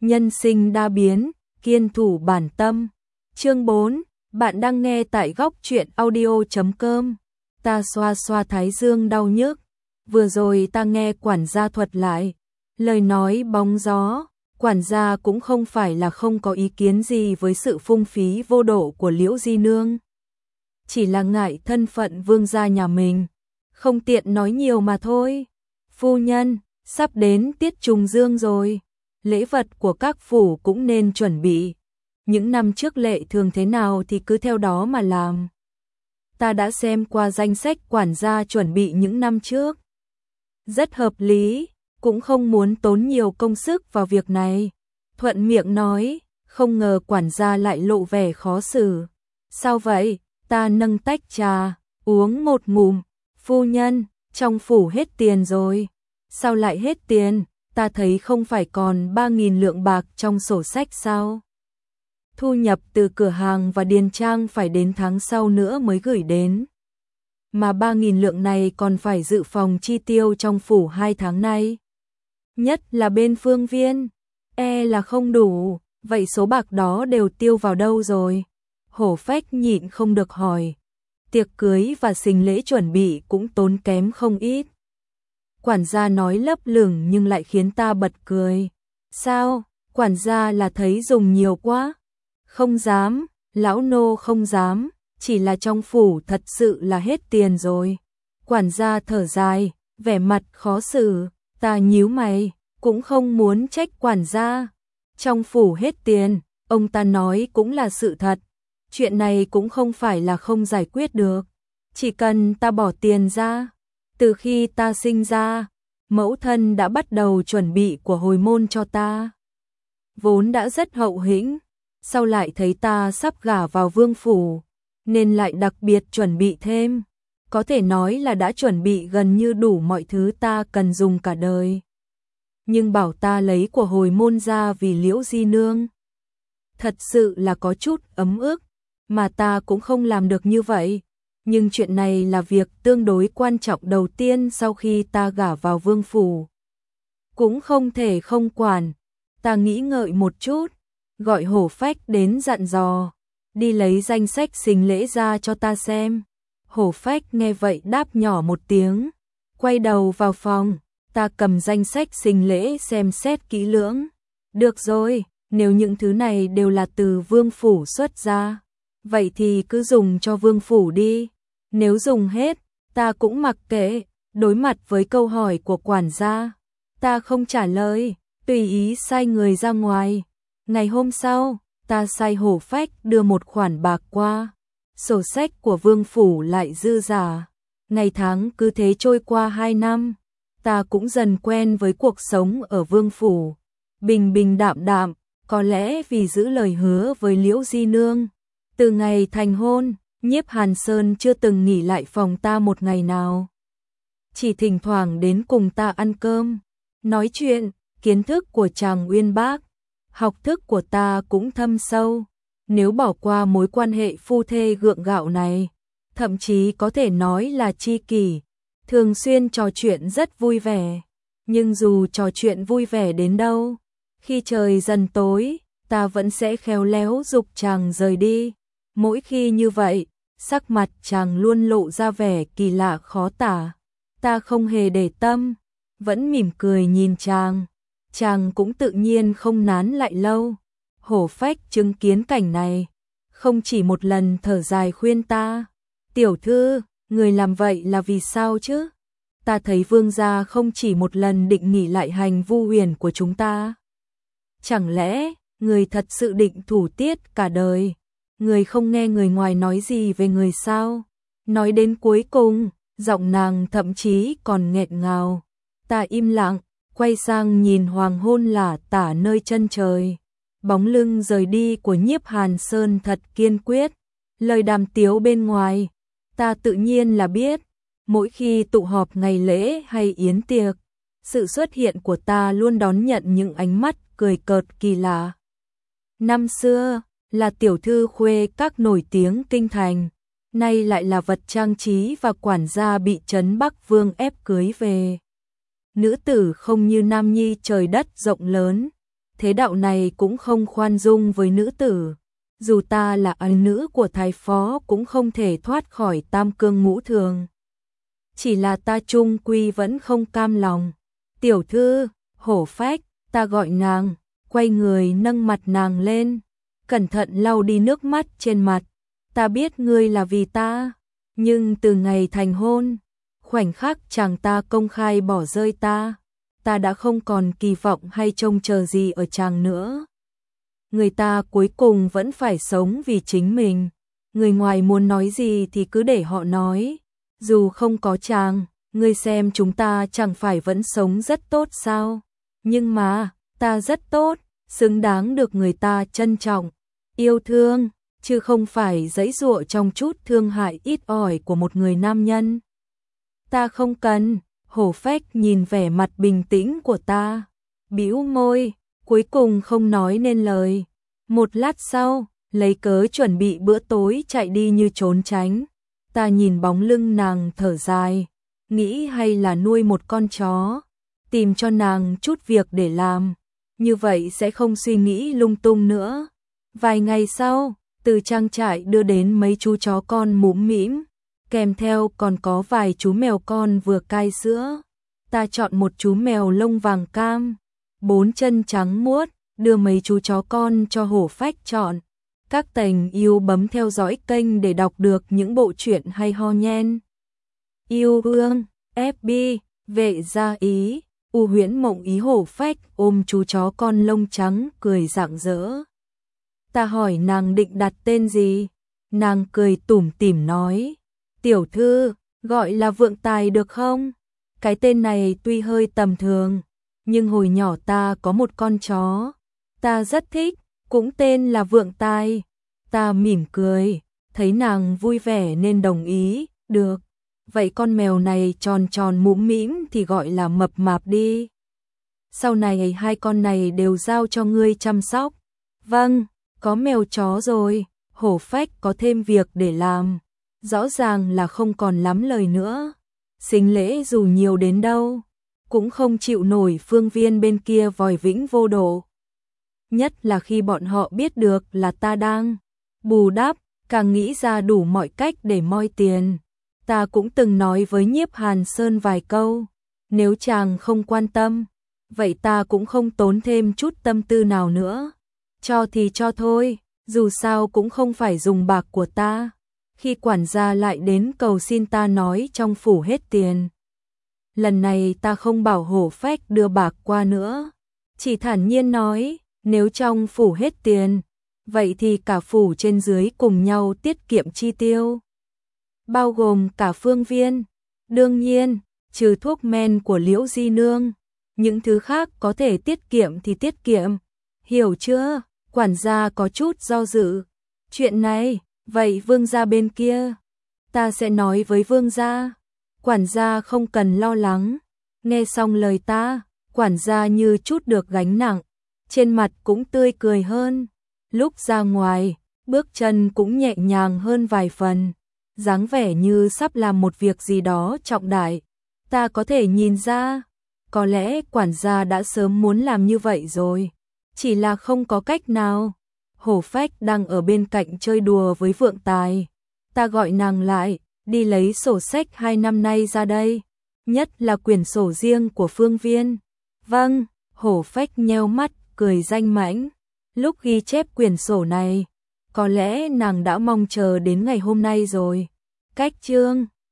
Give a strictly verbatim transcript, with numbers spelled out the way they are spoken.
nhân sinh đa biến, kiên thủ bản tâm. Chương bốn, bạn đang nghe tại góc truyện audio chấm com. Ta xoa xoa thái dương đau nhức. Vừa rồi ta nghe quản gia thuật lại, lời nói bóng gió, quản gia cũng không phải là không có ý kiến gì với sự phung phí vô độ của Liễu Di Nương. Chỉ là ngại thân phận vương gia nhà mình, không tiện nói nhiều mà thôi. Phu nhân, sắp đến tiết trùng dương rồi, lễ vật của các phủ cũng nên chuẩn bị. Những năm trước lệ thường thế nào thì cứ theo đó mà làm. Ta đã xem qua danh sách quản gia chuẩn bị những năm trước. Rất hợp lý, cũng không muốn tốn nhiều công sức vào việc này. Thuận miệng nói, không ngờ quản gia lại lộ vẻ khó xử. Sao vậy? Ta nâng tách trà, uống một ngụm. Phu nhân, trong phủ hết tiền rồi. Sao lại hết tiền? Ta thấy không phải còn ba nghìn lượng bạc trong sổ sách sao? Thu nhập từ cửa hàng và điền trang phải đến tháng sau nữa mới gửi đến. Mà ba nghìn lượng này còn phải dự phòng chi tiêu trong phủ hai tháng nay. Nhất là bên Phương Viên, e là không đủ, vậy số bạc đó đều tiêu vào đâu rồi? Hổ Phách nhịn không được hỏi. Tiệc cưới và sinh lễ chuẩn bị cũng tốn kém không ít. Quản gia nói lấp lửng nhưng lại khiến ta bật cười. Sao? Quản gia là thấy dùng nhiều quá? Không dám, lão nô không dám, chỉ là trong phủ thật sự là hết tiền rồi. Quản gia thở dài, vẻ mặt khó xử, ta nhíu mày, cũng không muốn trách quản gia. Trong phủ hết tiền, ông ta nói cũng là sự thật. Chuyện này cũng không phải là không giải quyết được, chỉ cần ta bỏ tiền ra. Từ khi ta sinh ra, mẫu thân đã bắt đầu chuẩn bị của hồi môn cho ta. Vốn đã rất hậu hĩnh, sau lại thấy ta sắp gả vào vương phủ, nên lại đặc biệt chuẩn bị thêm. Có thể nói là đã chuẩn bị gần như đủ mọi thứ ta cần dùng cả đời. Nhưng bảo ta lấy của hồi môn ra vì Liễu Di Nương, thật sự là có chút ấm ức, mà ta cũng không làm được như vậy. Nhưng chuyện này là việc tương đối quan trọng đầu tiên sau khi ta gả vào vương phủ. Cũng không thể không quản. Ta nghĩ ngợi một chút, gọi Hổ Phách đến dặn dò, đi lấy danh sách sinh lễ ra cho ta xem. Hổ Phách nghe vậy đáp nhỏ một tiếng, quay đầu vào phòng. Ta cầm danh sách sinh lễ xem xét kỹ lưỡng. Được rồi, nếu những thứ này đều là từ vương phủ xuất ra, vậy thì cứ dùng cho vương phủ đi. Nếu dùng hết, ta cũng mặc kệ. Đối mặt với câu hỏi của quản gia, ta không trả lời, tùy ý sai người ra ngoài. Ngày hôm sau, ta sai Hổ Phách đưa một khoản bạc qua. Sổ sách của vương phủ lại dư giả. Ngày tháng cứ thế trôi qua hai năm. Ta cũng dần quen với cuộc sống ở vương phủ. Bình bình đạm đạm, có lẽ vì giữ lời hứa với Liễu Di Nương. Từ ngày thành hôn, Nhiếp Hàn Sơn chưa từng nghỉ lại phòng ta một ngày nào. Chỉ thỉnh thoảng đến cùng ta ăn cơm, nói chuyện. Kiến thức của chàng uyên bác, học thức của ta cũng thâm sâu. Nếu bỏ qua mối quan hệ phu thê gượng gạo này, thậm chí có thể nói là tri kỷ, thường xuyên trò chuyện rất vui vẻ. Nhưng dù trò chuyện vui vẻ đến đâu, khi trời dần tối, ta vẫn sẽ khéo léo giục chàng rời đi. Mỗi khi như vậy, sắc mặt chàng luôn lộ ra vẻ kỳ lạ khó tả. Ta không hề để tâm, vẫn mỉm cười nhìn chàng. Chàng cũng tự nhiên không nán lại lâu. Hổ Phách chứng kiến cảnh này, không chỉ một lần thở dài khuyên ta. Tiểu thư, người làm vậy là vì sao chứ? Ta thấy vương gia không chỉ một lần định nghỉ lại hành vu huyền của chúng ta. Chẳng lẽ, người thật sự định thủ tiết cả đời? Người không nghe người ngoài nói gì về người sao? Nói đến cuối cùng, giọng nàng thậm chí còn nghẹn ngào. Ta im lặng, quay sang nhìn hoàng hôn lả tả nơi chân trời. Bóng lưng rời đi của Nhiếp Hàn Sơn thật kiên quyết. Lời đàm tiếu bên ngoài, ta tự nhiên là biết. Mỗi khi tụ họp ngày lễ hay yến tiệc, sự xuất hiện của ta luôn đón nhận những ánh mắt cười cợt kỳ lạ. Năm xưa, là tiểu thư khuê các nổi tiếng kinh thành, nay lại là vật trang trí và quản gia bị Trấn Bắc Vương ép cưới về. Nữ tử không như nam nhi trời đất rộng lớn, thế đạo này cũng không khoan dung với nữ tử. Dù ta là ái nữ của thái phó cũng không thể thoát khỏi tam cương ngũ thường. Chỉ là ta chung quy vẫn không cam lòng. Tiểu thư, hổ phách, ta gọi nàng, quay người nâng mặt nàng lên, cẩn thận lau đi nước mắt trên mặt. Ta biết ngươi là vì ta, nhưng từ ngày thành hôn, khoảnh khắc chàng ta công khai bỏ rơi ta, ta đã không còn kỳ vọng hay trông chờ gì ở chàng nữa. Người ta cuối cùng vẫn phải sống vì chính mình. Người ngoài muốn nói gì thì cứ để họ nói. Dù không có chàng, ngươi xem chúng ta chẳng phải vẫn sống rất tốt sao? Nhưng mà, ta rất tốt, xứng đáng được người ta trân trọng, yêu thương, chứ không phải giãy giụa trong chút thương hại ít ỏi của một người nam nhân. Ta không cần. Hổ phách nhìn vẻ mặt bình tĩnh của ta, bĩu môi, cuối cùng không nói nên lời. Một lát sau, lấy cớ chuẩn bị bữa tối chạy đi như trốn tránh. Ta nhìn bóng lưng nàng thở dài, nghĩ hay là nuôi một con chó, tìm cho nàng chút việc để làm, như vậy sẽ không suy nghĩ lung tung nữa. Vài ngày sau, từ trang trại đưa đến mấy chú chó con mũm mĩm, kèm theo còn có vài chú mèo con vừa cai sữa. Ta chọn một chú mèo lông vàng cam, bốn chân trắng muốt, đưa mấy chú chó con cho hổ phách chọn. Các tành yêu bấm theo dõi kênh để đọc được những bộ truyện hay ho nhen. Yêu ương, ép bê, vệ gia ý, u huyễn mộng ý. Hổ phách ôm chú chó con lông trắng cười rạng rỡ. Ta hỏi nàng định đặt tên gì, nàng cười tủm tỉm nói, tiểu thư, gọi là Vượng Tài được không? Cái tên này tuy hơi tầm thường, nhưng hồi nhỏ ta có một con chó, ta rất thích, cũng tên là Vượng Tài. Ta mỉm cười, thấy nàng vui vẻ nên đồng ý, được, vậy con mèo này tròn tròn mũm mĩm thì gọi là Mập Mạp đi. Sau này hai con này đều giao cho ngươi chăm sóc. Vâng, có mèo chó rồi, hổ phách có thêm việc để làm. Rõ ràng là không còn lắm lời nữa. Sính lễ dù nhiều đến đâu, cũng không chịu nổi Phương Viên bên kia vòi vĩnh vô độ. Nhất là khi bọn họ biết được là ta đang bù đắp, càng nghĩ ra đủ mọi cách để moi tiền. Ta cũng từng nói với Nhiếp Hàn Sơn vài câu, nếu chàng không quan tâm, vậy ta cũng không tốn thêm chút tâm tư nào nữa. Cho thì cho thôi, dù sao cũng không phải dùng bạc của ta. Khi quản gia lại đến cầu xin ta nói trong phủ hết tiền. Lần này ta không bảo hổ phách đưa bạc qua nữa, chỉ thản nhiên nói, nếu trong phủ hết tiền, vậy thì cả phủ trên dưới cùng nhau tiết kiệm chi tiêu. Bao gồm cả Phương Viên. Đương nhiên, trừ thuốc men của Liễu Di Nương, những thứ khác có thể tiết kiệm thì tiết kiệm. Hiểu chưa? Quản gia có chút do dự. Chuyện này, vậy vương gia bên kia, ta sẽ nói với vương gia. Quản gia không cần lo lắng. Nghe xong lời ta, quản gia như chút được gánh nặng, trên mặt cũng tươi cười hơn. Lúc ra ngoài, bước chân cũng nhẹ nhàng hơn vài phần, dáng vẻ như sắp làm một việc gì đó trọng đại. Ta có thể nhìn ra, có lẽ quản gia đã sớm muốn làm như vậy rồi, chỉ là không có cách nào. Hổ phách đang ở bên cạnh chơi đùa với Vượng Tài. Ta gọi nàng lại, đi lấy sổ sách hai năm nay ra đây, nhất là quyển sổ riêng của Phương Viên. Vâng, hổ phách nheo mắt, cười danh mãnh. Lúc ghi chép quyển sổ này, có lẽ nàng đã mong chờ đến ngày hôm nay rồi. Cách chương